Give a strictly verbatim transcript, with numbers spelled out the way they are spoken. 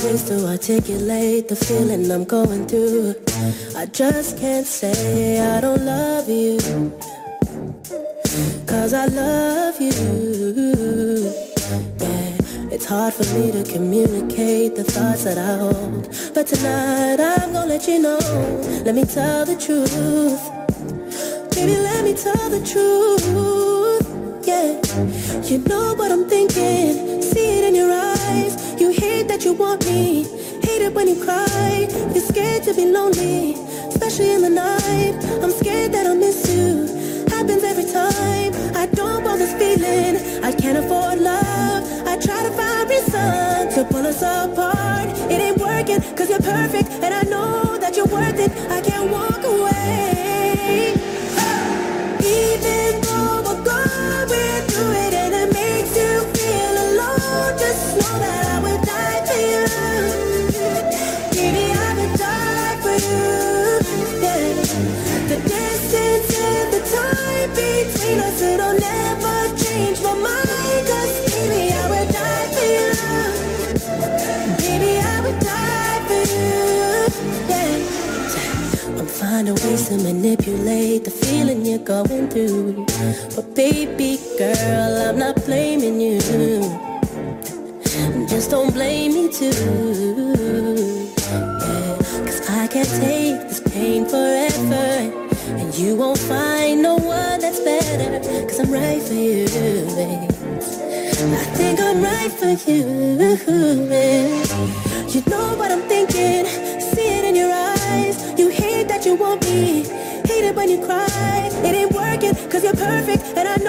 ways to articulate the feeling I'm going through. I just can't say I don't love you, 'cause I love you. Yeah, it's hard for me to communicate the thoughts that I hold, but tonight I'm gonna let you know. Let me tell the truth. Baby, let me tell the truth. Yeah, you know what I'm thinking. See it in your eyes. You hate that you want me. Hate it when you cry. You're scared to be lonely, especially in the night. I'm scared that I'll miss you. Happens every time. I don't want this feeling. I can't afford love. I try to find reason to pull us apart. It ain't working, 'cause you're perfect, and I know that you're worth it. I can't walk away. Even though we're going through it and it makes you feel alone, just know that I would die for you. Baby, I would die for you. Yeah. The distance and the time between us, it'll never change my mind. 'Cause baby, I would die for you. Baby, I would die for you. Yeah. I'm finding ways to manipulate the feeling you're going through, but baby girl, I'm not blaming you. Just don't blame me too. Yeah, 'cause I can't take this pain forever, and you won't find no one that's better. 'Cause I'm right for you, babe. I think I'm right for you, babe. You know what I'm thinking. See it in your eyes. You hate that you want me. Hate it when you cry. It ain't working, 'cause you're perfect, and I